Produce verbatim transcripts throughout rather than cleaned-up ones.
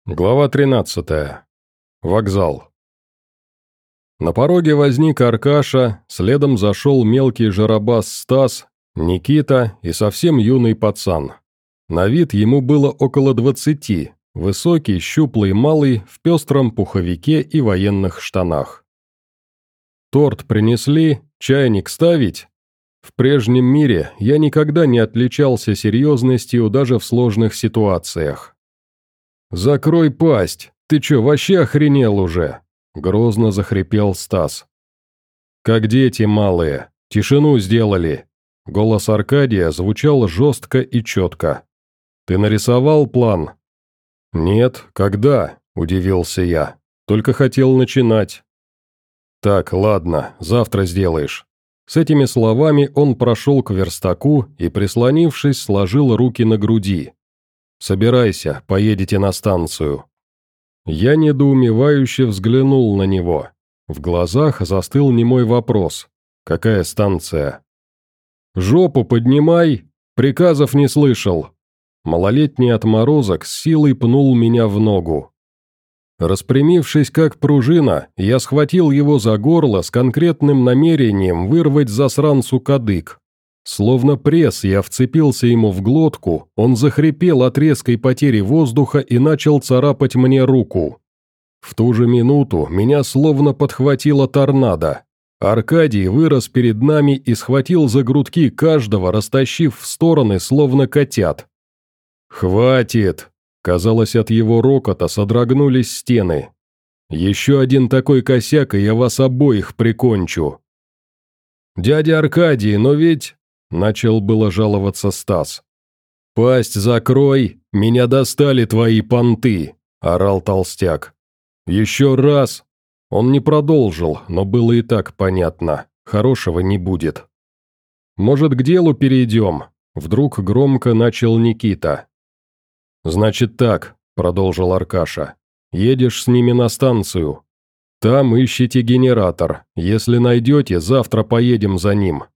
Глава тринадцатая. Вокзал. На пороге возник Аркаша, следом зашел мелкий жиробас Стас, Никита и совсем юный пацан. На вид ему было около двадцати, высокий, щуплый малый, в пестром пуховике и военных штанах. «Торт принесли? Чайник ставить?» В прежнем мире я никогда не отличался серьезностью даже в сложных ситуациях. «Закрой пасть! Ты чё, вообще охренел уже?» — грозно захрипел Стас. «Как дети малые, тишину сделали!» Голос Аркадия звучал жестко и четко. «Ты нарисовал план?» «Нет, когда?» — удивился я. «Только хотел начинать». «Так, ладно, завтра сделаешь». С этими словами он прошел к верстаку и, прислонившись, сложил руки на груди. «Собирайся, поедете на станцию». Я недоумевающе взглянул на него. В глазах застыл немой вопрос. «Какая станция?» «Жопу поднимай! Приказов не слышал!» Малолетний отморозок с силой пнул меня в ногу. Распрямившись как пружина, я схватил его за горло с конкретным намерением вырвать засранцу кадык. Словно пресс я вцепился ему в глотку, он захрипел от резкой потери воздуха и начал царапать мне руку. В ту же минуту меня словно подхватило торнадо. Аркадий вырос перед нами и схватил за грудки каждого, растащив в стороны, словно котят. «Хватит!» Казалось, от его рокота содрогнулись стены. «Еще один такой косяк, и я вас обоих прикончу!» «Дядя Аркадий, но ведь...» Начал было жаловаться Стас. «Пасть закрой, меня достали твои понты», – орал толстяк. «Еще раз». Он не продолжил, но было и так понятно, хорошего не будет. «Может, к делу перейдем?» – вдруг громко начал Никита. «Значит так», – продолжил Аркаша, – «едешь с ними на станцию. Там ищите генератор, если найдете, завтра поедем за ним».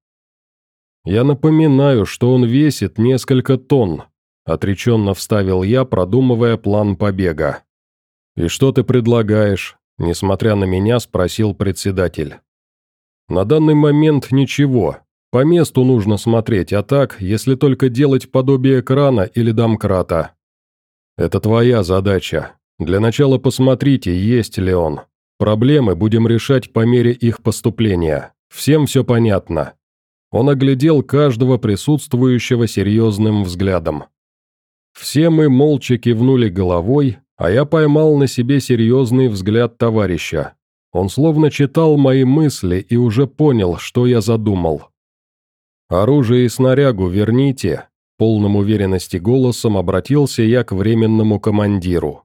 «Я напоминаю, что он весит несколько тонн», – отреченно вставил я, продумывая план побега. «И что ты предлагаешь?» – несмотря на меня, спросил председатель. «На данный момент ничего. По месту нужно смотреть, а так, если только делать подобие крана или домкрата. Это твоя задача. Для начала посмотрите, есть ли он. Проблемы будем решать по мере их поступления. Всем все понятно». Он оглядел каждого присутствующего серьезным взглядом. Все мы молча кивнули головой, а я поймал на себе серьезный взгляд товарища. Он словно читал мои мысли и уже понял, что я задумал. «Оружие и снарягу верните», — полным уверенности голосом обратился я к временному командиру.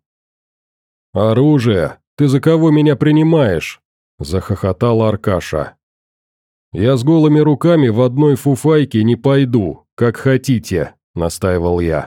«Оружие? Ты за кого меня принимаешь?» — захохотал Аркаша. «Я с голыми руками в одной фуфайке не пойду, как хотите», — настаивал я.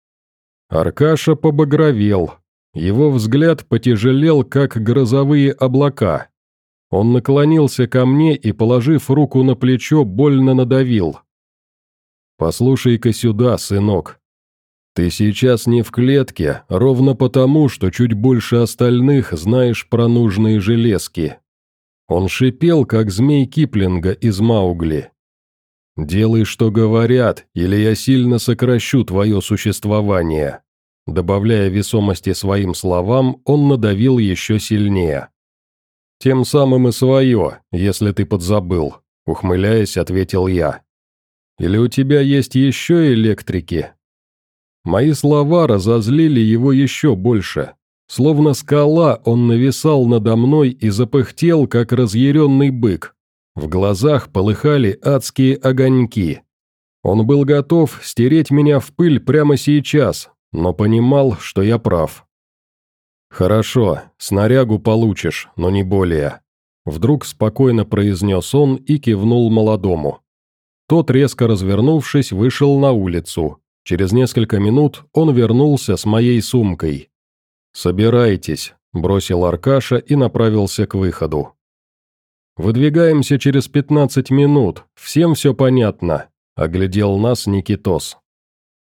Аркаша побагровел. Его взгляд потяжелел, как грозовые облака. Он наклонился ко мне и, положив руку на плечо, больно надавил. «Послушай-ка сюда, сынок. Ты сейчас не в клетке, ровно потому, что чуть больше остальных знаешь про нужные железки». Он шипел, как змей Киплинга из Маугли. «Делай, что говорят, или я сильно сокращу твое существование». Добавляя весомости своим словам, он надавил еще сильнее. «Тем самым и свое, если ты подзабыл», — ухмыляясь, ответил я. «Или у тебя есть еще электрики?» Мои слова разозлили его еще больше. Словно скала, он нависал надо мной и запыхтел, как разъяренный бык. В глазах полыхали адские огоньки. Он был готов стереть меня в пыль прямо сейчас, но понимал, что я прав. «Хорошо, снарягу получишь, но не более», — вдруг спокойно произнес он и кивнул молодому. Тот, резко развернувшись, вышел на улицу. Через несколько минут он вернулся с моей сумкой. «Собирайтесь», – бросил Аркаша и направился к выходу. «Выдвигаемся через пятнадцать минут, всем все понятно», – оглядел нас Никитос.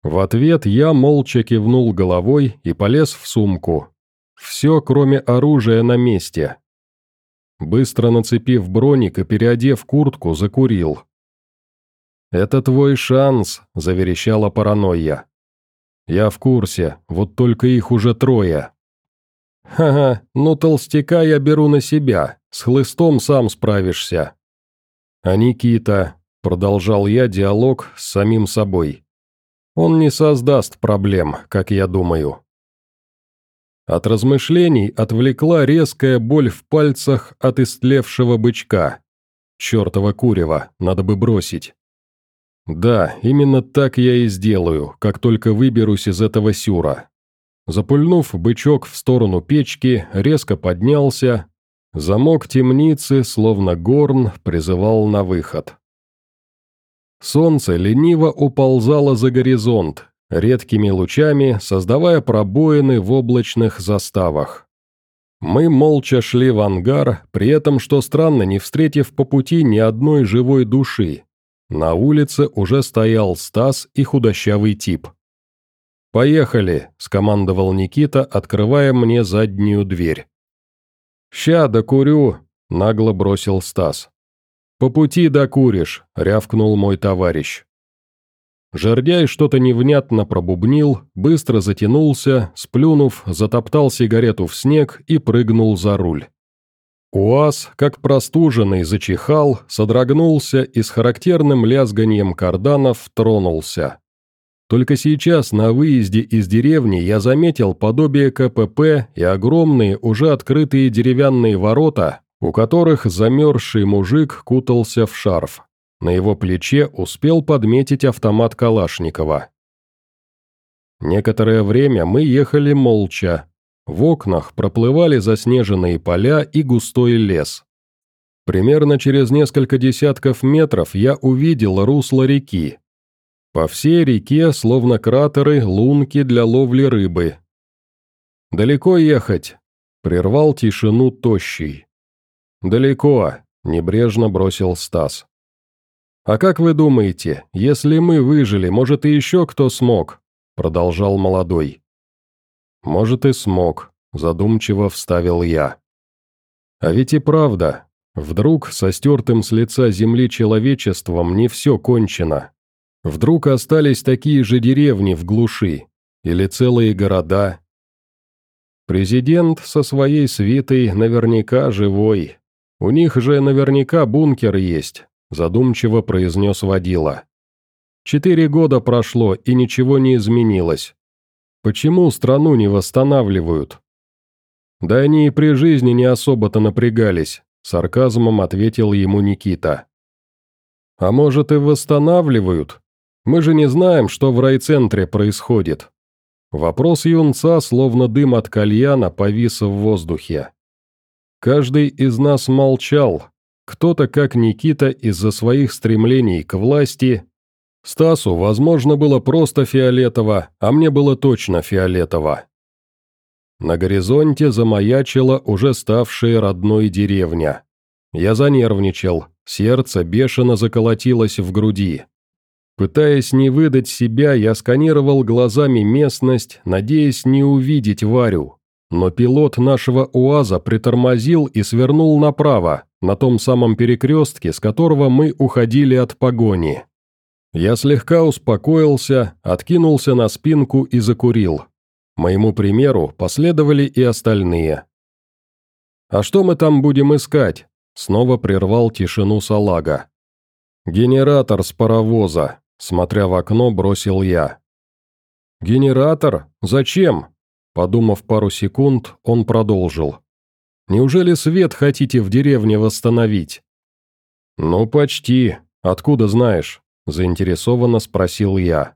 В ответ я молча кивнул головой и полез в сумку. Все, кроме оружия, на месте. Быстро нацепив броник и переодев куртку, закурил. «Это твой шанс», — заверещала паранойя. «Я в курсе, вот только их уже трое». «Ха-ха, ну толстяка я беру на себя, с хлыстом сам справишься». «А Никита», — продолжал я диалог с самим собой, — «он не создаст проблем, как я думаю». От размышлений отвлекла резкая боль в пальцах от истлевшего бычка. Чёртово курево, надо бы бросить. Да, именно так я и сделаю, как только выберусь из этого сюра. Запульнув бычок в сторону печки, резко поднялся. Замок темницы, словно горн, призывал на выход. Солнце лениво уползало за горизонт, редкими лучами создавая пробоины в облачных заставах. Мы молча шли в ангар, при этом, что странно, не встретив по пути ни одной живой души. На улице уже стоял Стас и худощавый тип. «Поехали», — скомандовал Никита, открывая мне заднюю дверь. «Ща докурю», — нагло бросил Стас. «По пути докуришь», — рявкнул мой товарищ. Жердяй что-то невнятно пробубнил, быстро затянулся, сплюнув, затоптал сигарету в снег и прыгнул за руль. УАЗ, как простуженный, зачихал, содрогнулся и с характерным лязганьем карданов тронулся. Только сейчас на выезде из деревни я заметил подобие КПП и огромные, уже открытые деревянные ворота, у которых замерзший мужик кутался в шарф. На его плече успел подметить автомат Калашникова. Некоторое время мы ехали молча. В окнах проплывали заснеженные поля и густой лес. Примерно через несколько десятков метров я увидел русло реки. По всей реке, словно кратеры, лунки для ловли рыбы. «Далеко ехать?» — прервал тишину тощий. «Далеко», — небрежно бросил Стас. «А как вы думаете, если мы выжили, может, и еще кто смог?» — продолжал молодой. «Может, и смог», — задумчиво вставил я. «А ведь и правда, вдруг со стертым с лица земли человечеством не все кончено. Вдруг остались такие же деревни в глуши, или целые города. Президент со своей свитой наверняка живой. У них же наверняка бункер есть», — задумчиво произнес водила. «Четыре года прошло, и ничего не изменилось. Почему страну не восстанавливают?» «Да они и при жизни не особо-то напрягались», — сарказмом ответил ему Никита. «А может, и восстанавливают? Мы же не знаем, что в райцентре происходит». Вопрос юнца, словно дым от кальяна, повис в воздухе. Каждый из нас молчал. Кто-то, как Никита, из-за своих стремлений к власти. Стасу, возможно, было просто фиолетово, а мне было точно фиолетово. На горизонте замаячила уже ставшая родной деревня. Я занервничал, сердце бешено заколотилось в груди. Пытаясь не выдать себя, я сканировал глазами местность, надеясь не увидеть Варю. Но пилот нашего УАЗа притормозил и свернул направо, на том самом перекрестке, с которого мы уходили от погони. Я слегка успокоился, откинулся на спинку и закурил. Моему примеру последовали и остальные. «А что мы там будем искать?» — снова прервал тишину салага. «Генератор с паровоза», — смотря в окно, бросил я. «Генератор? Зачем?» Подумав пару секунд, он продолжил. «Неужели свет хотите в деревне восстановить?» «Ну, почти. Откуда знаешь?» – заинтересованно спросил я.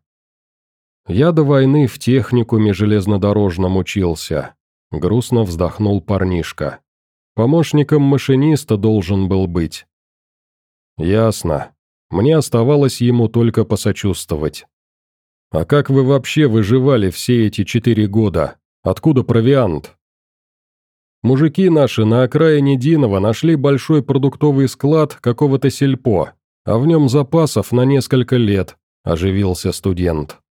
«Я до войны в техникуме железнодорожном учился», – грустно вздохнул парнишка. «Помощником машиниста должен был быть». «Ясно. Мне оставалось ему только посочувствовать». «А как вы вообще выживали все эти четыре года? Откуда провиант?» «Мужики наши на окраине Динова нашли большой продуктовый склад какого-то сельпо, а в нем запасов на несколько лет», – оживился студент.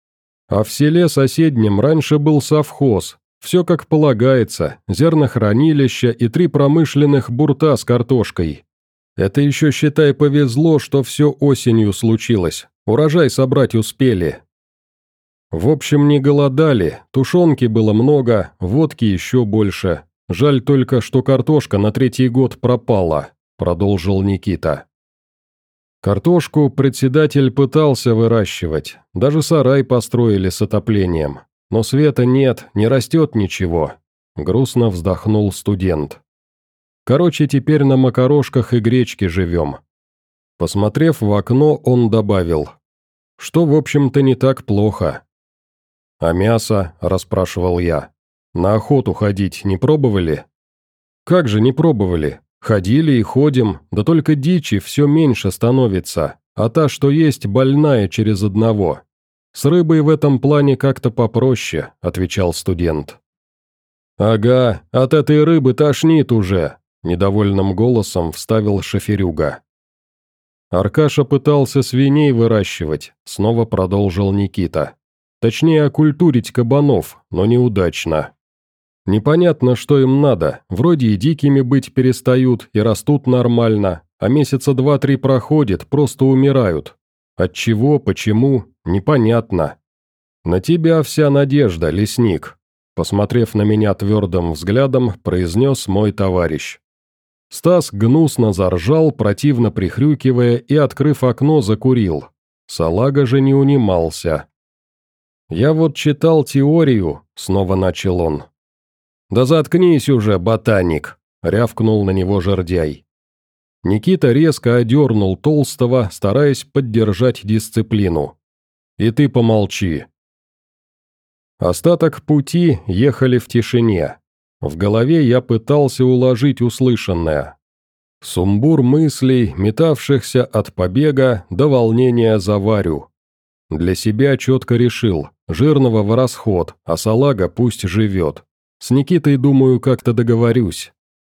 А в селе соседнем раньше был совхоз, все как полагается, зернохранилище и три промышленных бурта с картошкой. Это еще, считай, повезло, что все осенью случилось, урожай собрать успели. В общем, не голодали, тушенки было много, водки еще больше. Жаль только, что картошка на третий год пропала, продолжил Никита. Картошку председатель пытался выращивать, даже сарай построили с отоплением. Но света нет, не растет ничего, грустно вздохнул студент. Короче, теперь на макарошках и гречке живем. Посмотрев в окно, он добавил, что, в общем-то, не так плохо. «А мясо?» – расспрашивал я. «На охоту ходить не пробовали?» «Как же не пробовали? Ходили и ходим, да только дичи все меньше становится, а та, что есть, больная через одного. С рыбой в этом плане как-то попроще», – отвечал студент. «Ага, от этой рыбы тошнит уже», – недовольным голосом вставил шоферюга. Аркаша пытался свиней выращивать, снова продолжил Никита. Точнее, окультурить кабанов, но неудачно. Непонятно, что им надо, вроде и дикими быть перестают, и растут нормально, а месяца два-три проходит, просто умирают. От чего, почему, непонятно. На тебя вся надежда, лесник, посмотрев на меня твердым взглядом, произнес мой товарищ. Стас гнусно заржал, противно прихрюкивая, и, открыв окно, закурил. Салага же не унимался. «Я вот читал теорию», — снова начал он. «Да заткнись уже, ботаник», — рявкнул на него жердяй. Никита резко одернул Толстого, стараясь поддержать дисциплину. «И ты помолчи». Остаток пути ехали в тишине. В голове я пытался уложить услышанное. Сумбур мыслей, метавшихся от побега до волнения за Варю. Для себя четко решил, жирного в расход, а салага пусть живет. С Никитой, думаю, как-то договорюсь.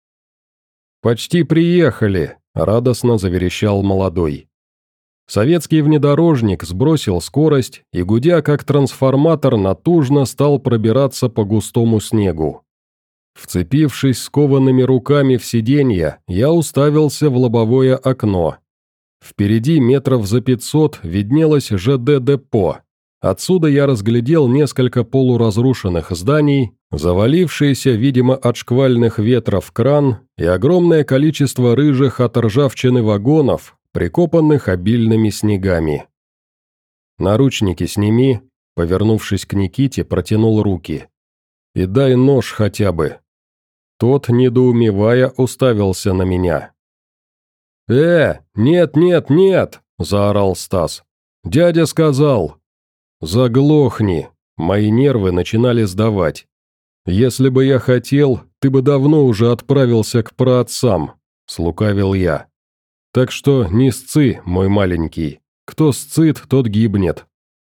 «Почти приехали», — радостно заверещал молодой. Советский внедорожник сбросил скорость и, гудя как трансформатор, натужно стал пробираться по густому снегу. Вцепившись скованными руками в сиденье, я уставился в лобовое окно. Впереди метров за пятьсот виднелось ЖД-депо. Отсюда я разглядел несколько полуразрушенных зданий, завалившийся, видимо, от шквальных ветров кран и огромное количество рыжих от ржавчины вагонов, прикопанных обильными снегами. «Наручники сними», — повернувшись к Никите, протянул руки. «И дай нож хотя бы». Тот, недоумевая, уставился на меня. «Э, нет, нет, нет!» – заорал Стас. «Дядя сказал!» «Заглохни!» Мои нервы начинали сдавать. «Если бы я хотел, ты бы давно уже отправился к праотцам», – слукавил я. «Так что не сцы, мой маленький. Кто сцит, тот гибнет».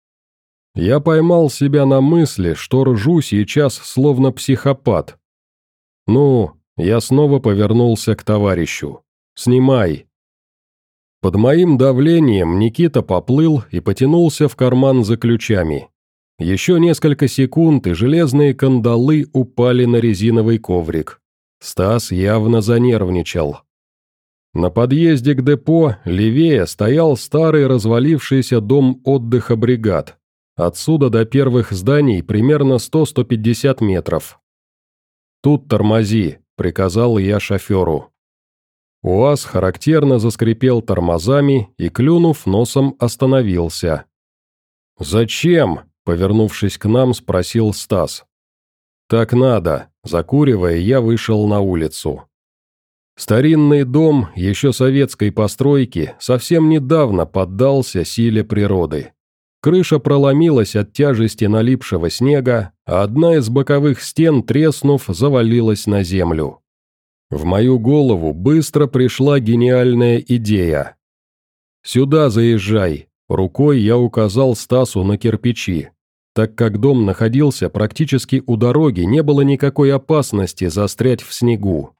Я поймал себя на мысли, что ржу сейчас словно психопат. «Ну», – я снова повернулся к товарищу. «Снимай». Под моим давлением Никита поплыл и потянулся в карман за ключами. Еще несколько секунд, и железные кандалы упали на резиновый коврик. Стас явно занервничал. На подъезде к депо левее стоял старый развалившийся дом отдыха бригад. Отсюда до первых зданий примерно сто - сто пятьдесят метров. «Тут тормози», — приказал я шоферу. УАЗ характерно заскрипел тормозами и, клюнув носом, остановился. «Зачем?» – повернувшись к нам, спросил Стас. «Так надо», – закуривая, я вышел на улицу. Старинный дом, еще советской постройки, совсем недавно поддался силе природы. Крыша проломилась от тяжести налипшего снега, а одна из боковых стен, треснув, завалилась на землю. В мою голову быстро пришла гениальная идея. «Сюда заезжай», – рукой я указал Стасу на кирпичи. Так как дом находился практически у дороги, не было никакой опасности застрять в снегу.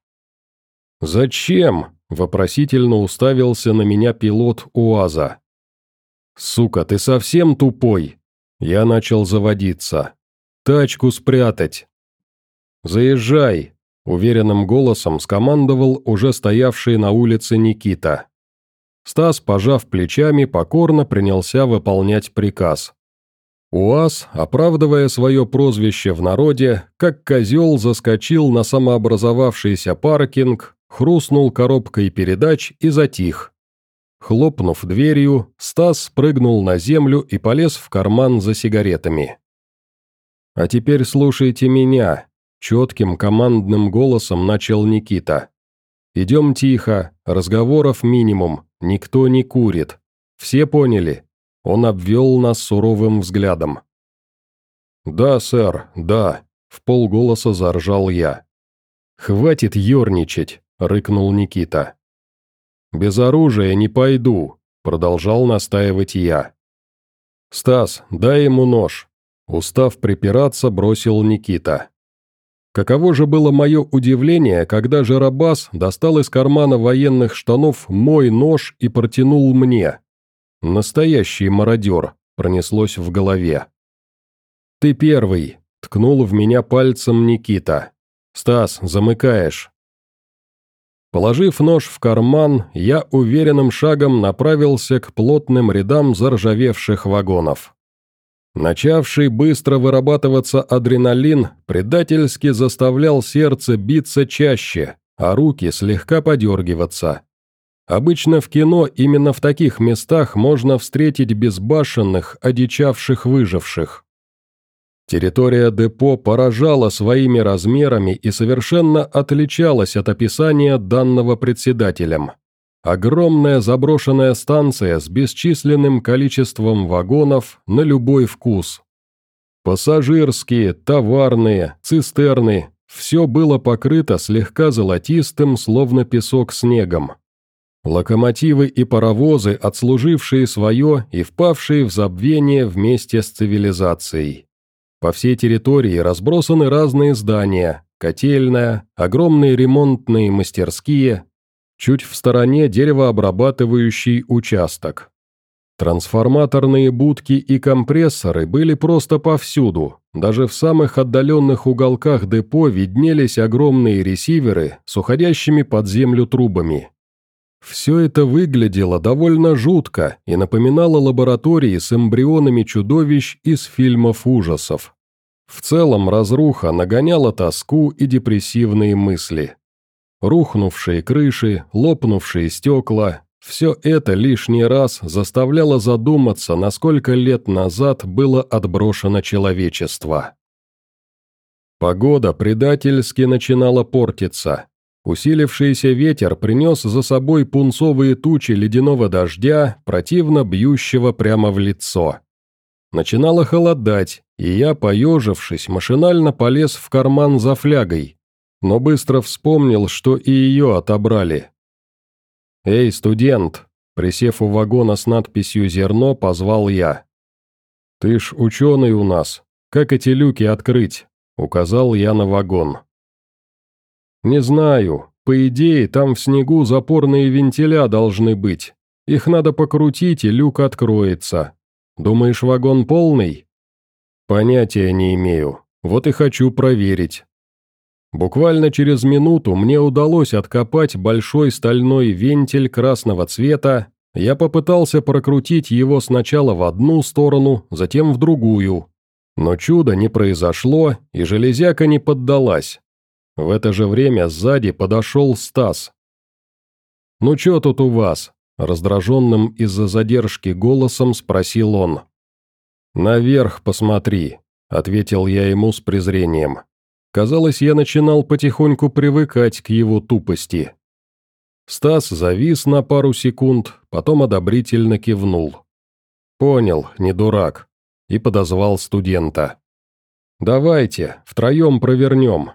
«Зачем?» – вопросительно уставился на меня пилот УАЗа. «Сука, ты совсем тупой?» Я начал заводиться. «Тачку спрятать!» «Заезжай!» – уверенным голосом скомандовал уже стоявший на улице Никита. Стас, пожав плечами, покорно принялся выполнять приказ. УАЗ, оправдывая свое прозвище в народе, как козел заскочил на самообразовавшийся паркинг, хрустнул коробкой передач и затих. Хлопнув дверью, Стас спрыгнул на землю и полез в карман за сигаретами. «А теперь слушайте меня», – четким командным голосом начал Никита. «Идем тихо, разговоров минимум, никто не курит. Все поняли?» Он обвел нас суровым взглядом. «Да, сэр, да», – вполголоса заржал я. «Хватит ерничать», – рыкнул Никита. «Без оружия не пойду», – продолжал настаивать я. «Стас, дай ему нож», – устав припираться, бросил Никита. Каково же было мое удивление, когда Жарабас достал из кармана военных штанов мой нож и протянул мне. «Настоящий мародер», – пронеслось в голове. «Ты первый», – ткнул в меня пальцем Никита. «Стас, замыкаешь». Положив нож в карман, я уверенным шагом направился к плотным рядам заржавевших вагонов. Начавший быстро вырабатываться адреналин предательски заставлял сердце биться чаще, а руки слегка подергиваться. Обычно в кино именно в таких местах можно встретить безбашенных, одичавших выживших. Территория депо поражала своими размерами и совершенно отличалась от описания данного председателем. Огромная заброшенная станция с бесчисленным количеством вагонов на любой вкус. Пассажирские, товарные, цистерны – все было покрыто слегка золотистым, словно песок, снегом. Локомотивы и паровозы, отслужившие свое и впавшие в забвение вместе с цивилизацией. По всей территории разбросаны разные здания, котельная, огромные ремонтные мастерские, чуть в стороне деревообрабатывающий участок. Трансформаторные будки и компрессоры были просто повсюду, даже в самых отдаленных уголках депо виднелись огромные ресиверы с уходящими под землю трубами. Все это выглядело довольно жутко и напоминало лаборатории с эмбрионами чудовищ из фильмов ужасов. В целом разруха нагоняла тоску и депрессивные мысли. Рухнувшие крыши, лопнувшие стекла – все это лишний раз заставляло задуматься, насколько лет назад было отброшено человечество. Погода предательски начинала портиться. Усилившийся ветер принес за собой пунцовые тучи ледяного дождя, противно бьющего прямо в лицо. Начинало холодать, и я, поежившись, машинально полез в карман за флягой, но быстро вспомнил, что и ее отобрали. «Эй, студент!» – присев у вагона с надписью «Зерно», позвал я. «Ты ж ученый у нас, как эти люки открыть?» – указал я на вагон. «Не знаю. По идее, там в снегу запорные вентиля должны быть. Их надо покрутить, и люк откроется. Думаешь, вагон полный?» «Понятия не имею. Вот и хочу проверить». Буквально через минуту мне удалось откопать большой стальной вентиль красного цвета. Я попытался прокрутить его сначала в одну сторону, затем в другую. Но чуда не произошло, и железяка не поддалась. В это же время сзади подошел Стас. «Ну чё тут у вас?» – раздраженным из-за задержки голосом спросил он. «Наверх посмотри», – ответил я ему с презрением. Казалось, я начинал потихоньку привыкать к его тупости. Стас завис на пару секунд, потом одобрительно кивнул. «Понял, не дурак», и подозвал студента. «Давайте, втроем провернем».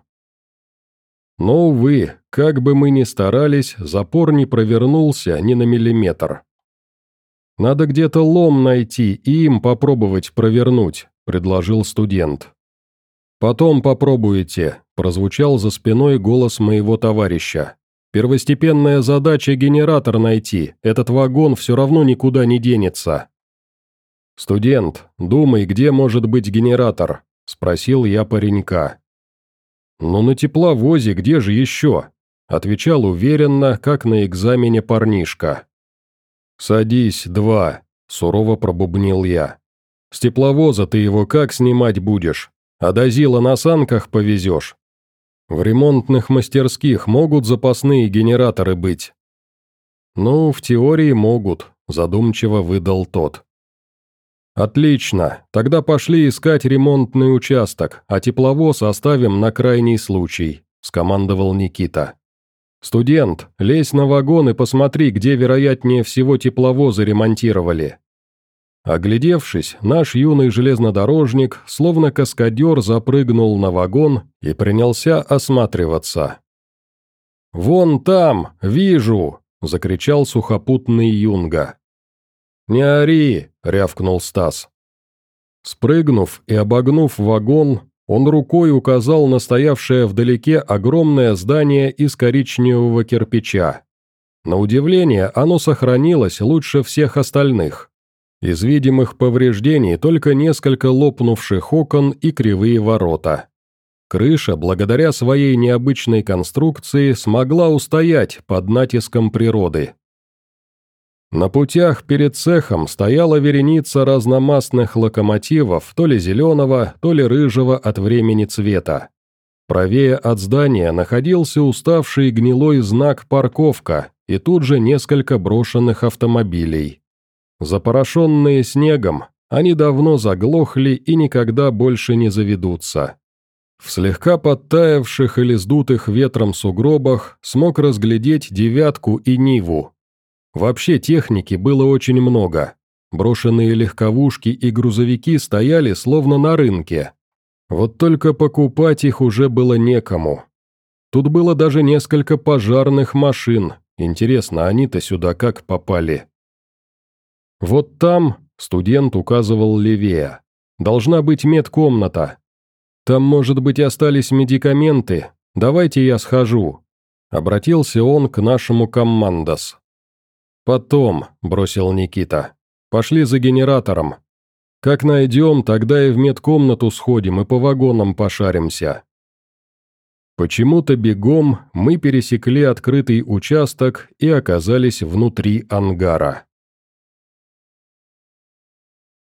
Но, увы, как бы мы ни старались, запор не провернулся ни на миллиметр. «Надо где-то лом найти и им попробовать провернуть», – предложил студент. «Потом попробуете», – прозвучал за спиной голос моего товарища. «Первостепенная задача – генератор найти, этот вагон все равно никуда не денется». «Студент, думай, где может быть генератор?» – спросил я паренька. «Ну, на тепловозе, где же еще?» – отвечал уверенно, как на экзамене парнишка. «Садись, два», – сурово пробубнил я. «С тепловоза ты его как снимать будешь? А до Зила на санках повезешь? В ремонтных мастерских могут запасные генераторы быть?» «Ну, в теории могут», – задумчиво выдал тот. «Отлично, тогда пошли искать ремонтный участок, а тепловоз оставим на крайний случай», – скомандовал Никита. «Студент, лезь на вагон и посмотри, где вероятнее всего тепловозы ремонтировали». Оглядевшись, наш юный железнодорожник, словно каскадер, запрыгнул на вагон и принялся осматриваться. «Вон там, вижу!» – закричал сухопутный юнга. «Не ори!» – рявкнул Стас. Спрыгнув и обогнув вагон, он рукой указал на стоявшее вдалеке огромное здание из коричневого кирпича. На удивление, оно сохранилось лучше всех остальных. Из видимых повреждений только несколько лопнувших окон и кривые ворота. Крыша, благодаря своей необычной конструкции, смогла устоять под натиском природы. На путях перед цехом стояла вереница разномастных локомотивов, то ли зеленого, то ли рыжего от времени цвета. Правее от здания находился уставший гнилой знак «Парковка» и тут же несколько брошенных автомобилей. Запорошенные снегом, они давно заглохли и никогда больше не заведутся. В слегка подтаявших или сдутых ветром сугробах смог разглядеть «девятку» и «Ниву». Вообще техники было очень много. Брошенные легковушки и грузовики стояли словно на рынке. Вот только покупать их уже было некому. Тут было даже несколько пожарных машин. Интересно, они-то сюда как попали? Вот там, студент указывал левее, должна быть медкомната. Там, может быть, остались медикаменты. Давайте я схожу. Обратился он к нашему командос. «Потом», – бросил Никита. «Пошли за генератором. Как найдем, тогда и в медкомнату сходим и по вагонам пошаримся». Почему-то бегом мы пересекли открытый участок и оказались внутри ангара.